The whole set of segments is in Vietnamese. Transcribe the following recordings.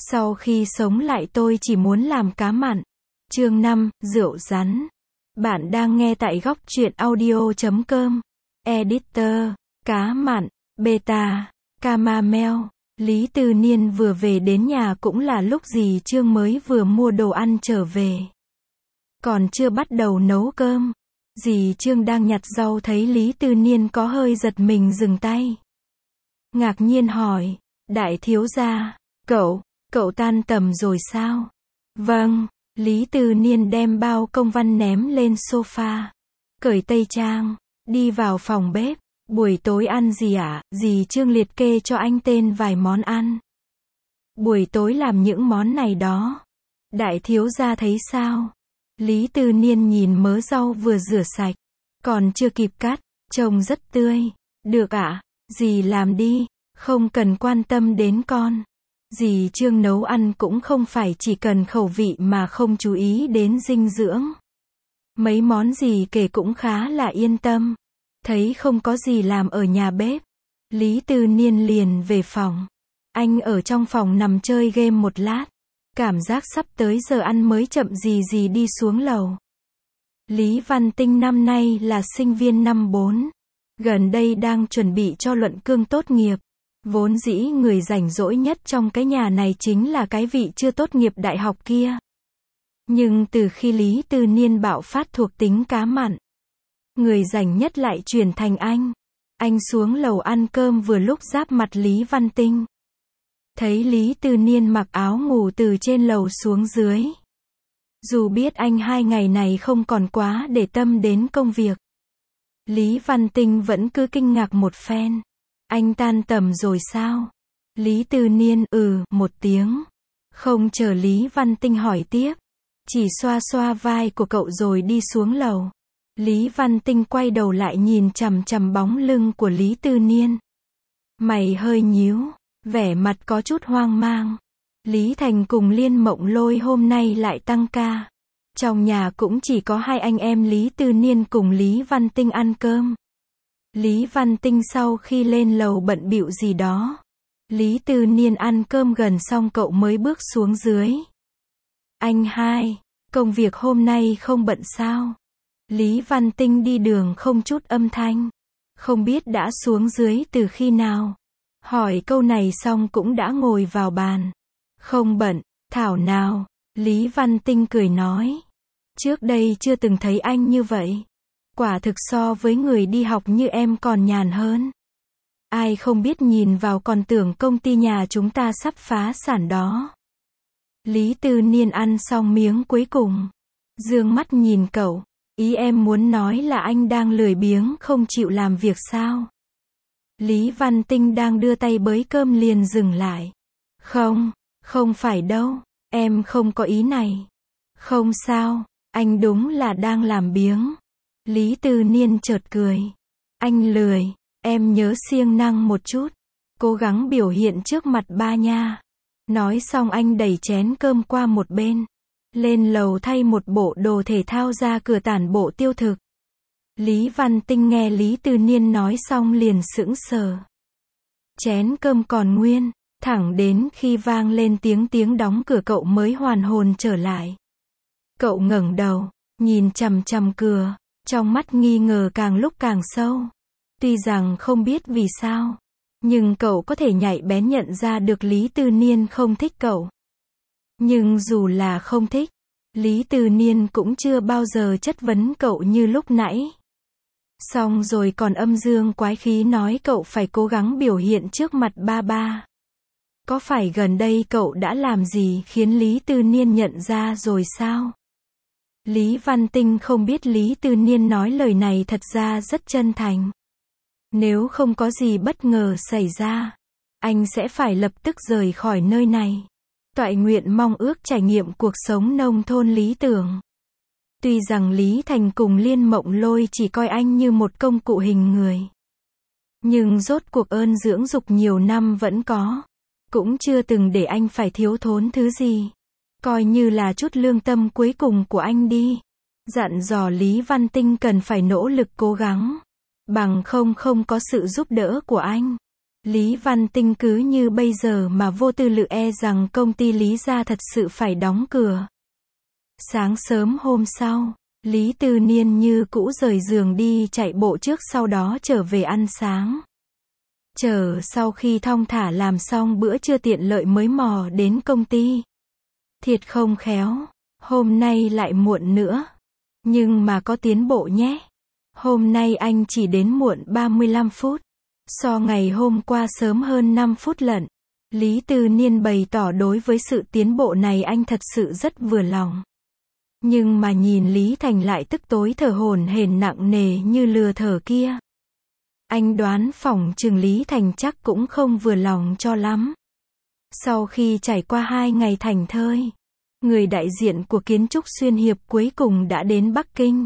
Sau khi sống lại tôi chỉ muốn làm cá mặn. Chương 5, rượu rắn. Bạn đang nghe tại góc truyện audio.com. Editor, cá mặn, beta, Camamel. Lý Tư Niên vừa về đến nhà cũng là lúc dì Trương mới vừa mua đồ ăn trở về. Còn chưa bắt đầu nấu cơm. Dì Trương đang nhặt rau thấy Lý Tư Niên có hơi giật mình dừng tay. Ngạc nhiên hỏi, đại thiếu gia, cậu tan tầm rồi sao? Vâng, Lý Tư Niên đem bao công văn ném lên sofa. Cởi tây trang, đi vào phòng bếp. Buổi tối ăn gì ạ? Dì Trương liệt kê cho anh tên vài món ăn. Buổi tối làm những món này đó. Đại thiếu gia thấy sao? Lý Tư Niên nhìn mớ rau vừa rửa sạch, còn chưa kịp cắt, trông rất tươi. Được ạ, dì làm đi, không cần quan tâm đến con. Dì Trương nấu ăn cũng không phải chỉ cần khẩu vị mà không chú ý đến dinh dưỡng. Mấy món dì kể cũng khá là yên tâm. Thấy không có gì làm ở nhà bếp, Lý Tư Niên liền về phòng. Anh ở trong phòng nằm chơi game một lát. Cảm giác sắp tới giờ ăn mới chậm gì đi xuống lầu. Lý Văn Tinh năm nay là sinh viên năm 4. Gần đây đang chuẩn bị cho luận cương tốt nghiệp. Vốn dĩ người rảnh rỗi nhất trong cái nhà này chính là cái vị chưa tốt nghiệp đại học kia. Nhưng từ khi Lý Tư Niên bạo phát thuộc tính cá mặn, người rảnh nhất lại chuyển thành anh. Anh xuống lầu ăn cơm vừa lúc giáp mặt Lý Văn Tinh. Thấy Lý Tư Niên mặc áo ngủ từ trên lầu xuống dưới. Dù biết anh 2 ngày này không còn quá để tâm đến công việc, Lý Văn Tinh vẫn cứ kinh ngạc một phen. Anh tan tầm rồi sao? Lý Tư Niên một tiếng. Không chờ Lý Văn Tinh hỏi tiếp, chỉ xoa xoa vai của cậu rồi đi xuống lầu. Lý Văn Tinh quay đầu lại nhìn chằm chằm bóng lưng của Lý Tư Niên. Mày hơi nhíu, vẻ mặt có chút hoang mang. Lý Thành cùng Liên Mộng Lôi hôm nay lại tăng ca. Trong nhà cũng chỉ có hai anh em Lý Tư Niên cùng Lý Văn Tinh ăn cơm. Lý Văn Tinh sau khi lên lầu bận bịu gì đó. Lý Tư Niên ăn cơm gần xong cậu mới bước xuống dưới. Anh hai, công việc hôm nay không bận sao? Lý Văn Tinh đi đường không chút âm thanh. Không biết đã xuống dưới từ khi nào. Hỏi câu này xong cũng đã ngồi vào bàn. Không bận, thảo nào. Lý Văn Tinh cười nói. Trước đây chưa từng thấy anh như vậy. Quả thực so với người đi học như em còn nhàn hơn. Ai không biết nhìn vào còn tưởng công ty nhà chúng ta sắp phá sản đó. Lý Tư Niên ăn xong miếng cuối cùng. Dương mắt nhìn cậu. Ý em muốn nói là anh đang lười biếng không chịu làm việc sao? Lý Văn Tinh đang đưa tay bới cơm liền dừng lại. Không phải đâu, em không có ý này. Không sao, anh đúng là đang làm biếng. Lý Tư Niên chợt cười. Anh lười, em nhớ siêng năng một chút. Cố gắng biểu hiện trước mặt ba nha. Nói xong anh đẩy chén cơm qua một bên. Lên lầu thay một bộ đồ thể thao ra cửa tản bộ tiêu thực. Lý Văn Tinh nghe Lý Tư Niên nói xong liền sững sờ. Chén cơm còn nguyên, thẳng đến khi vang lên tiếng đóng cửa cậu mới hoàn hồn trở lại. Cậu ngẩng đầu, nhìn chằm chằm cửa, trong mắt nghi ngờ càng lúc càng sâu. Tuy rằng không biết vì sao, nhưng cậu có thể nhạy bén nhận ra được Lý Tư Niên không thích cậu. Nhưng dù là không thích, Lý Tư Niên cũng chưa bao giờ chất vấn cậu như lúc nãy. Xong rồi còn âm dương quái khí nói cậu phải cố gắng biểu hiện trước mặt ba. Có phải gần đây cậu đã làm gì khiến Lý Tư Niên nhận ra rồi sao? Lý Văn Tinh không biết Lý Tư Niên nói lời này thật ra rất chân thành. Nếu không có gì bất ngờ xảy ra, anh sẽ phải lập tức rời khỏi nơi này. Toại nguyện mong ước trải nghiệm cuộc sống nông thôn lý tưởng. Tuy rằng Lý Thành cùng Liên Mộng Lôi chỉ coi anh như một công cụ hình người. Nhưng rốt cuộc ơn dưỡng dục nhiều năm vẫn có. Cũng chưa từng để anh phải thiếu thốn thứ gì. Coi như là chút lương tâm cuối cùng của anh đi. Dặn dò Lý Văn Tinh cần phải nỗ lực cố gắng. Bằng không có sự giúp đỡ của anh. Lý Văn Tinh cứ như bây giờ mà vô tư lự e rằng công ty Lý gia thật sự phải đóng cửa. Sáng sớm hôm sau, Lý Tư Niên như cũ rời giường đi chạy bộ trước sau đó trở về ăn sáng. Chờ sau khi thong thả làm xong bữa trưa tiện lợi mới mò đến công ty. Thiệt không khéo, hôm nay lại muộn nữa. Nhưng mà có tiến bộ nhé. Hôm nay anh chỉ đến muộn 35 phút. So ngày hôm qua sớm hơn 5 phút lận. Lý Tư Niên bày tỏ đối với sự tiến bộ này anh thật sự rất vừa lòng. Nhưng mà nhìn Lý Thành lại tức tối thở hổn hển nặng nề như lừa thở kia. Anh đoán phỏng chừng Lý Thành chắc cũng không vừa lòng cho lắm. Sau khi trải qua 2 ngày thảnh thơi, người đại diện của Kiến trúc Xuyên Hiệp cuối cùng đã đến Bắc Kinh.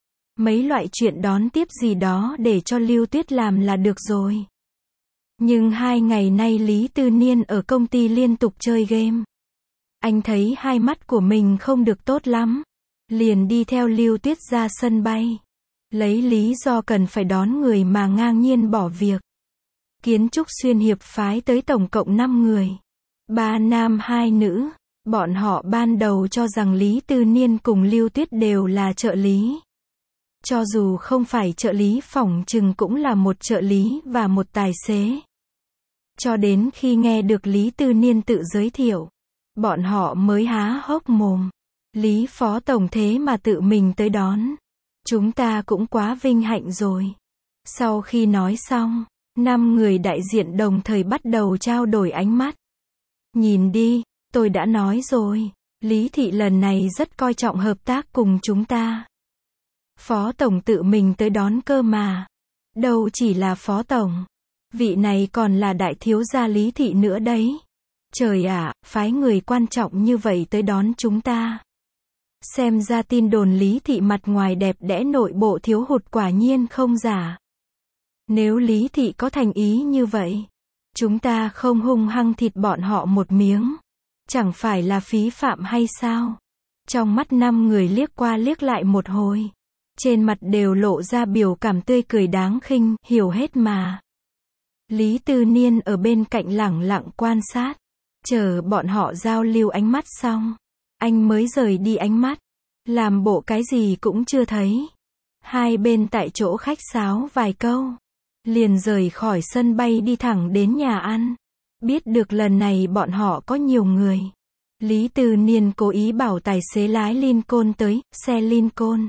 Mấy loại chuyện đón tiếp gì đó để cho Lưu Tuyết làm là được rồi. Nhưng 2 ngày nay Lý Tư Niên ở công ty liên tục chơi game. Anh thấy hai mắt của mình không được tốt lắm. Liền đi theo Lưu Tuyết ra sân bay. Lấy lý do cần phải đón người mà ngang nhiên bỏ việc. Kiến trúc Xuyên Hiệp phái tới tổng cộng 5 người. 3 nam 2 nữ. Bọn họ ban đầu cho rằng Lý Tư Niên cùng Lưu Tuyết đều là trợ lý. Cho dù không phải trợ lý phỏng chừng cũng là một trợ lý và một tài xế. Cho đến khi nghe được Lý Tư Niên tự giới thiệu, bọn họ mới há hốc mồm. Lý Phó Tổng thế mà tự mình tới đón. Chúng ta cũng quá vinh hạnh rồi. Sau khi nói xong, 5 người đại diện đồng thời bắt đầu trao đổi ánh mắt. Nhìn đi, tôi đã nói rồi, Lý Thị lần này rất coi trọng hợp tác cùng chúng ta. Phó Tổng tự mình tới đón cơ mà. Đâu chỉ là Phó Tổng. Vị này còn là đại thiếu gia Lý Thị nữa đấy. Trời ạ, phái người quan trọng như vậy tới đón chúng ta. Xem ra tin đồn Lý Thị mặt ngoài đẹp đẽ nội bộ thiếu hụt quả nhiên không giả. Nếu Lý Thị có thành ý như vậy, chúng ta không hung hăng thịt bọn họ một miếng. Chẳng phải là phí phạm hay sao? Trong mắt 5 người liếc qua liếc lại một hồi. Trên mặt đều lộ ra biểu cảm tươi cười đáng khinh, hiểu hết mà. Lý Tư Niên ở bên cạnh lẳng lặng quan sát. Chờ bọn họ giao lưu ánh mắt xong. Anh mới rời đi ánh mắt. Làm bộ cái gì cũng chưa thấy. Hai bên tại chỗ khách sáo vài câu. Liền rời khỏi sân bay đi thẳng đến nhà ăn. Biết được lần này bọn họ có nhiều người. Lý Tư Niên cố ý bảo tài xế lái Lincoln tới, xe Lincoln.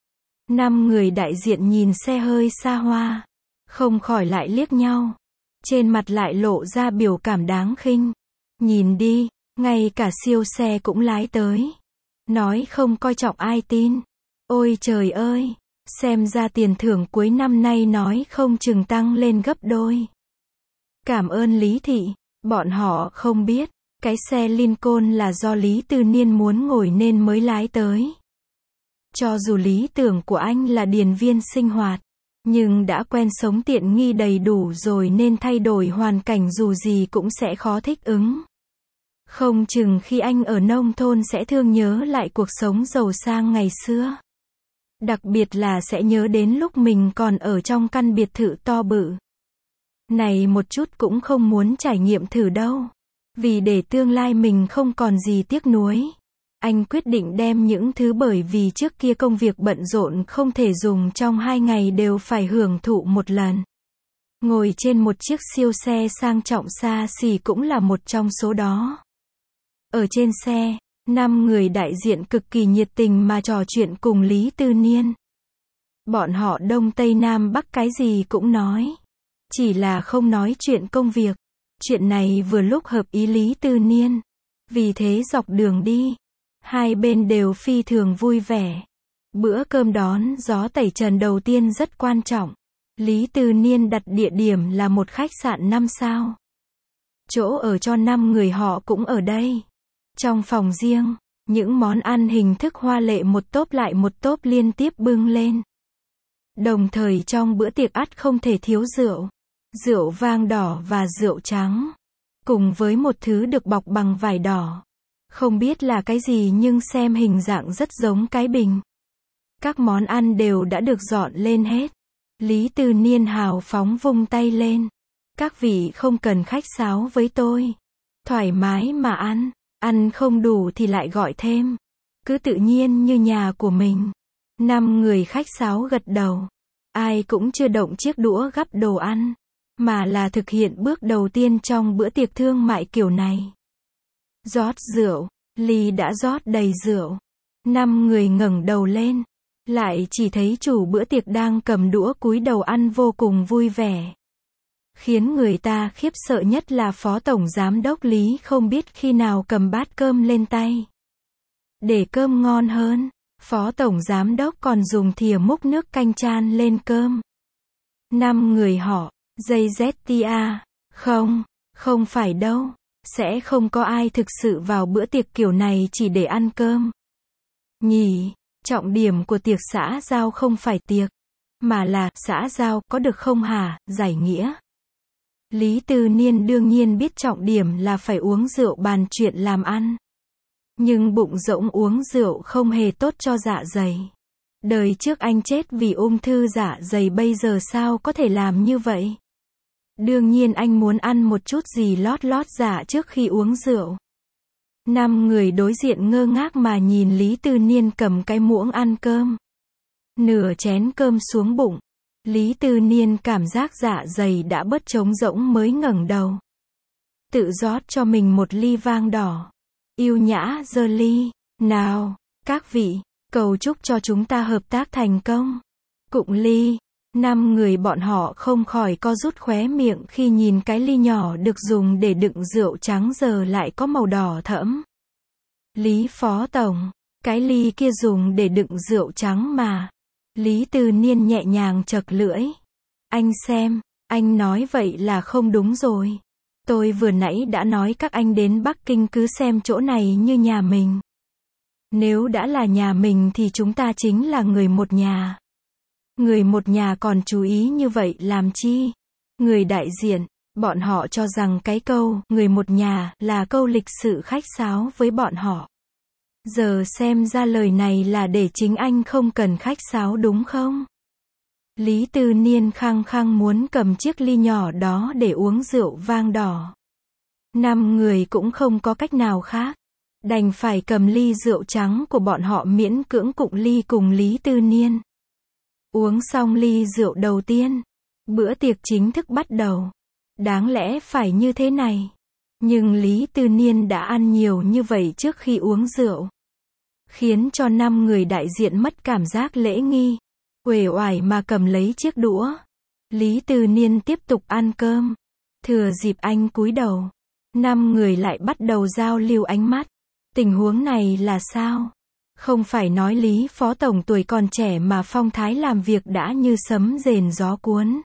5 người đại diện nhìn xe hơi xa hoa. Không khỏi lại liếc nhau. Trên mặt lại lộ ra biểu cảm đáng khinh. Nhìn đi, ngay cả siêu xe cũng lái tới. Nói không coi trọng ai tin. Ôi trời ơi, xem ra tiền thưởng cuối năm nay nói không chừng tăng lên gấp đôi. Cảm ơn Lý Thị, bọn họ không biết, cái xe Lincoln là do Lý Tư Niên muốn ngồi nên mới lái tới. Cho dù lý tưởng của anh là điền viên sinh hoạt, nhưng đã quen sống tiện nghi đầy đủ rồi nên thay đổi hoàn cảnh dù gì cũng sẽ khó thích ứng. Không chừng khi anh ở nông thôn sẽ thương nhớ lại cuộc sống giàu sang ngày xưa. Đặc biệt là sẽ nhớ đến lúc mình còn ở trong căn biệt thự to bự. Này một chút cũng không muốn trải nghiệm thử đâu. Vì để tương lai mình không còn gì tiếc nuối. Anh quyết định đem những thứ bởi vì trước kia công việc bận rộn không thể dùng trong 2 ngày đều phải hưởng thụ một lần. Ngồi trên một chiếc siêu xe sang trọng xa xỉ cũng là một trong số đó. Ở trên xe, 5 người đại diện cực kỳ nhiệt tình mà trò chuyện cùng Lý Tư Niên. Bọn họ Đông Tây Nam Bắc cái gì cũng nói. Chỉ là không nói chuyện công việc. Chuyện này vừa lúc hợp ý Lý Tư Niên. Vì thế dọc đường đi, hai bên đều phi thường vui vẻ. Bữa cơm đón gió tẩy trần đầu tiên rất quan trọng. Lý Tư Niên đặt địa điểm là một khách sạn 5 sao. Chỗ ở cho 5 người họ cũng ở đây. Trong phòng riêng, những món ăn hình thức hoa lệ một tốp lại một tốp liên tiếp bưng lên. Đồng thời trong bữa tiệc ắt không thể thiếu rượu. Rượu vang đỏ và rượu trắng. Cùng với một thứ được bọc bằng vải đỏ. Không biết là cái gì nhưng xem hình dạng rất giống cái bình. Các món ăn đều đã được dọn lên hết. Lý Tư Niên hào phóng vung tay lên. Các vị không cần khách sáo với tôi. Thoải mái mà ăn. Ăn không đủ thì lại gọi thêm. Cứ tự nhiên như nhà của mình. 5 người khách sáo gật đầu. Ai cũng chưa động chiếc đũa gắp đồ ăn, mà là thực hiện bước đầu tiên trong bữa tiệc thương mại kiểu này. Rót rượu. Ly đã rót đầy rượu. 5 người ngẩng đầu lên, lại chỉ thấy chủ bữa tiệc đang cầm đũa cúi đầu ăn vô cùng vui vẻ. Khiến người ta khiếp sợ nhất là Phó Tổng Giám đốc Lý không biết khi nào cầm bát cơm lên tay. Để cơm ngon hơn, Phó Tổng Giám đốc còn dùng thìa múc nước canh chan lên cơm. 5 người họ, JZTA, không phải đâu. Sẽ không có ai thực sự vào bữa tiệc kiểu này chỉ để ăn cơm. Nhỉ, trọng điểm của tiệc xã giao không phải tiệc, mà là xã giao, có được không hả, giải nghĩa. Lý Tư Niên đương nhiên biết trọng điểm là phải uống rượu bàn chuyện làm ăn. Nhưng bụng rỗng uống rượu không hề tốt cho dạ dày. Đời trước anh chết vì ung thư dạ dày, bây giờ sao có thể làm như vậy? Đương nhiên anh muốn ăn một chút gì lót dạ trước khi uống rượu. 5 người đối diện ngơ ngác mà nhìn Lý Tư Niên cầm cái muỗng ăn cơm. Nửa chén cơm xuống bụng. Lý Tư Niên cảm giác dạ dày đã bớt trống rỗng mới ngẩng đầu. Tự rót cho mình một ly vang đỏ. Yêu nhã giơ ly. Nào, các vị, cầu chúc cho chúng ta hợp tác thành công. Cụng ly. 5 người bọn họ không khỏi co rút khóe miệng khi nhìn cái ly nhỏ được dùng để đựng rượu trắng giờ lại có màu đỏ thẫm. Lý Phó Tổng, cái ly kia dùng để đựng rượu trắng mà. Lý Tư Niên nhẹ nhàng chậc lưỡi. Anh xem, anh nói vậy là không đúng rồi. Tôi vừa nãy đã nói các anh đến Bắc Kinh cứ xem chỗ này như nhà mình. Nếu đã là nhà mình thì chúng ta chính là người một nhà. Người một nhà còn chú ý như vậy làm chi? Người đại diện, bọn họ cho rằng cái câu, người một nhà, là câu lịch sự khách sáo với bọn họ. Giờ xem ra lời này là để chính anh không cần khách sáo đúng không? Lý Tư Niên khăng khăng muốn cầm chiếc ly nhỏ đó để uống rượu vang đỏ. 5 người cũng không có cách nào khác. Đành phải cầm ly rượu trắng của bọn họ miễn cưỡng cụng ly cùng Lý Tư Niên. Uống xong ly rượu đầu tiên, bữa tiệc chính thức bắt đầu. Đáng lẽ phải như thế này. Nhưng Lý Tư Niên đã ăn nhiều như vậy trước khi uống rượu, khiến cho 5 người đại diện mất cảm giác lễ nghi. Uể oải mà cầm lấy chiếc đũa. Lý Tư Niên tiếp tục ăn cơm. Thừa dịp anh cúi đầu, 5 người lại bắt đầu giao lưu ánh mắt. Tình huống này là sao? Không phải nói Lý Phó Tổng tuổi còn trẻ mà phong thái làm việc đã như sấm rền gió cuốn.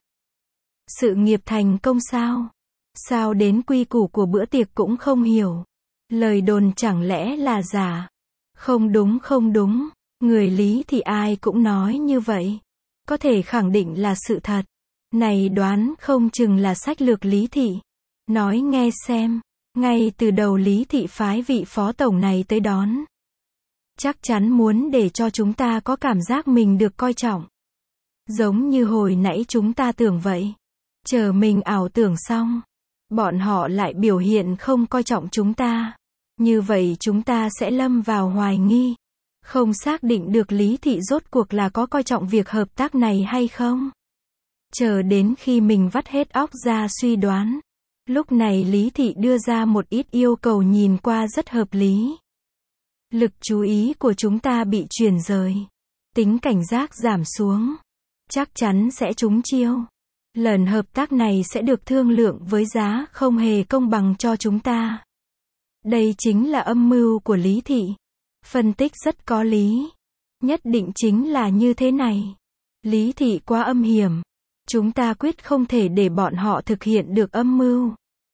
Sự nghiệp thành công sao? Sao đến quy củ của bữa tiệc cũng không hiểu? Lời đồn chẳng lẽ là giả? Không đúng. Người Lý thì ai cũng nói như vậy. Có thể khẳng định là sự thật. Này đoán không chừng là sách lược Lý thị. Nói nghe xem. Ngay từ đầu Lý thị phái vị Phó Tổng này tới đón. Chắc chắn muốn để cho chúng ta có cảm giác mình được coi trọng. Giống như hồi nãy chúng ta tưởng vậy. Chờ mình ảo tưởng xong, bọn họ lại biểu hiện không coi trọng chúng ta. Như vậy chúng ta sẽ lâm vào hoài nghi. Không xác định được Lý thị rốt cuộc là có coi trọng việc hợp tác này hay không. Chờ đến khi mình vắt hết óc ra suy đoán. Lúc này Lý thị đưa ra một ít yêu cầu nhìn qua rất hợp lý. Lực chú ý của chúng ta bị chuyển rời. Tính cảnh giác giảm xuống. Chắc chắn sẽ trúng chiêu. Lần hợp tác này sẽ được thương lượng với giá không hề công bằng cho chúng ta. Đây chính là âm mưu của Lý thị. Phân tích rất có lý. Nhất định chính là như thế này. Lý thị quá âm hiểm. Chúng ta quyết không thể để bọn họ thực hiện được âm mưu.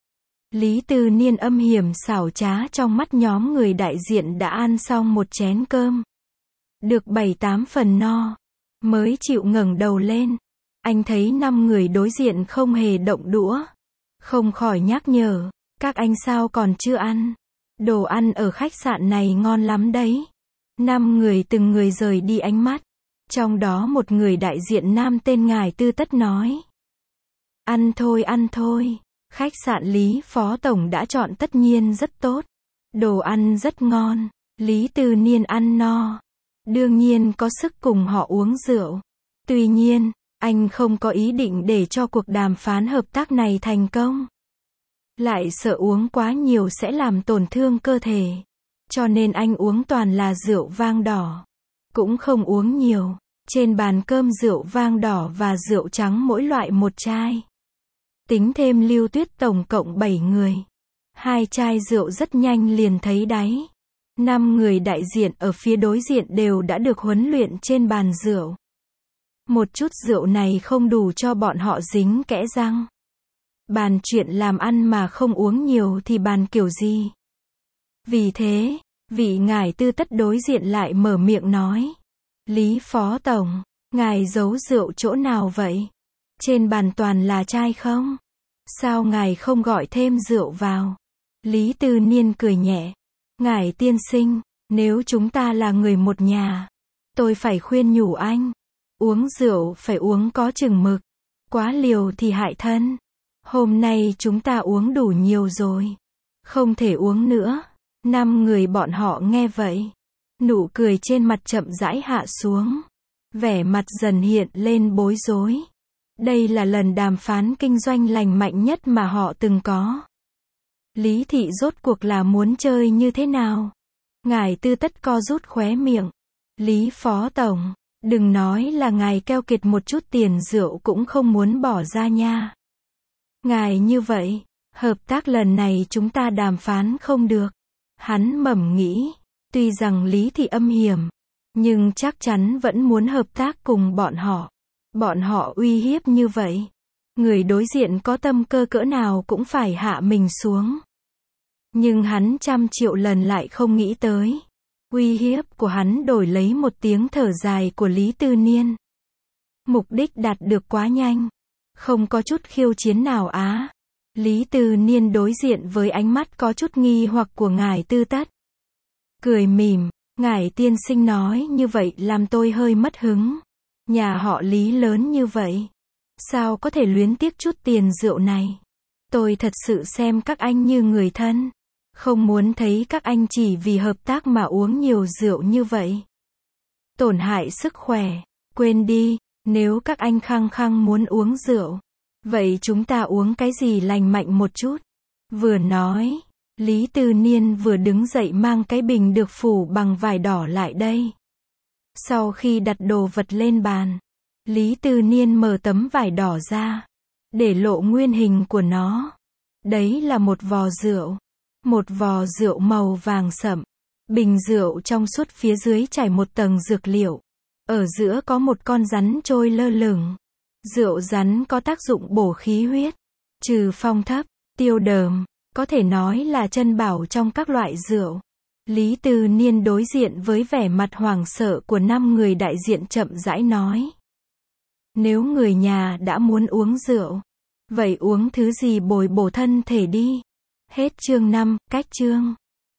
Lý Tư Niên âm hiểm xảo trá trong mắt nhóm người đại diện đã ăn xong một chén cơm. Được 7-8 phần no. Mới chịu ngẩng đầu lên. Anh thấy 5 người đối diện không hề động đũa. Không khỏi nhắc nhở. Các anh sao còn chưa ăn? Đồ ăn ở khách sạn này ngon lắm đấy. 5 người từng người rời đi ánh mắt. Trong đó một người đại diện nam tên ngài Tư Tất nói. Ăn thôi ăn thôi. Khách sạn Lý Phó Tổng đã chọn tất nhiên rất tốt. Đồ ăn rất ngon. Lý Tư Niên ăn no. Đương nhiên có sức cùng họ uống rượu. Tuy nhiên, anh không có ý định để cho cuộc đàm phán hợp tác này thành công. Lại sợ uống quá nhiều sẽ làm tổn thương cơ thể. Cho nên anh uống toàn là rượu vang đỏ. Cũng không uống nhiều. Trên bàn cơm rượu vang đỏ và rượu trắng mỗi loại một chai. Tính thêm Lưu Tuyết tổng cộng 7 người. 2 chai rượu rất nhanh liền thấy đáy. 5 người đại diện ở phía đối diện đều đã được huấn luyện trên bàn rượu. Một chút rượu này không đủ cho bọn họ dính kẽ răng. Bàn chuyện làm ăn mà không uống nhiều thì bàn kiểu gì? Vì thế, vị ngài Tư Tất đối diện lại mở miệng nói. Lý Phó Tổng, ngài giấu rượu chỗ nào vậy? Trên bàn toàn là chai không? Sao ngài không gọi thêm rượu vào? Lý Tư Niên cười nhẹ. Ngài tiên sinh, nếu chúng ta là người một nhà, tôi phải khuyên nhủ anh. Uống rượu phải uống có chừng mực. Quá liều thì hại thân. Hôm nay chúng ta uống đủ nhiều rồi. Không thể uống nữa. 5 người bọn họ nghe vậy. Nụ cười trên mặt chậm rãi hạ xuống. Vẻ mặt dần hiện lên bối rối. Đây là lần đàm phán kinh doanh lành mạnh nhất mà họ từng có. Lý thị rốt cuộc là muốn chơi như thế nào? Ngài Tư Tất co rút khóe miệng. Lý Phó Tổng, đừng nói là ngài keo kiệt một chút tiền rượu cũng không muốn bỏ ra nha. Ngài như vậy, hợp tác lần này chúng ta đàm phán không được. Hắn mẩm nghĩ, tuy rằng Lý thị âm hiểm, nhưng chắc chắn vẫn muốn hợp tác cùng bọn họ. Bọn họ uy hiếp như vậy. Người đối diện có tâm cơ cỡ nào cũng phải hạ mình xuống. Nhưng hắn 100 triệu lần lại không nghĩ tới. Uy hiếp của hắn đổi lấy một tiếng thở dài của Lý Tư Niên. Mục đích đạt được quá nhanh. Không có chút khiêu chiến nào á. Lý Tư Niên đối diện với ánh mắt có chút nghi hoặc của ngài Tư Tất. Cười mỉm, ngài tiên sinh nói như vậy làm tôi hơi mất hứng. Nhà họ Lý lớn như vậy. Sao có thể luyến tiếc chút tiền rượu này? Tôi thật sự xem các anh như người thân. Không muốn thấy các anh chỉ vì hợp tác mà uống nhiều rượu như vậy. Tổn hại sức khỏe. Quên đi, nếu các anh khăng khăng muốn uống rượu, vậy chúng ta uống cái gì lành mạnh một chút. Vừa nói, Lý Tư Niên vừa đứng dậy mang cái bình được phủ bằng vải đỏ lại đây. Sau khi đặt đồ vật lên bàn, Lý Tư Niên mở tấm vải đỏ ra, để lộ nguyên hình của nó. Đấy là một vò rượu. Một vò rượu màu vàng sậm. Bình rượu trong suốt phía dưới trải một tầng dược liệu. Ở giữa có một con rắn trôi lơ lửng. Rượu rắn có tác dụng bổ khí huyết, trừ phong thấp, tiêu đờm, có thể nói là chân bảo trong các loại rượu. Lý Tư Niên đối diện với vẻ mặt hoảng sợ của 5 người đại diện chậm rãi nói. Nếu người nhà đã muốn uống rượu, vậy uống thứ gì bồi bổ thân thể đi. Hết chương 5, cách chương.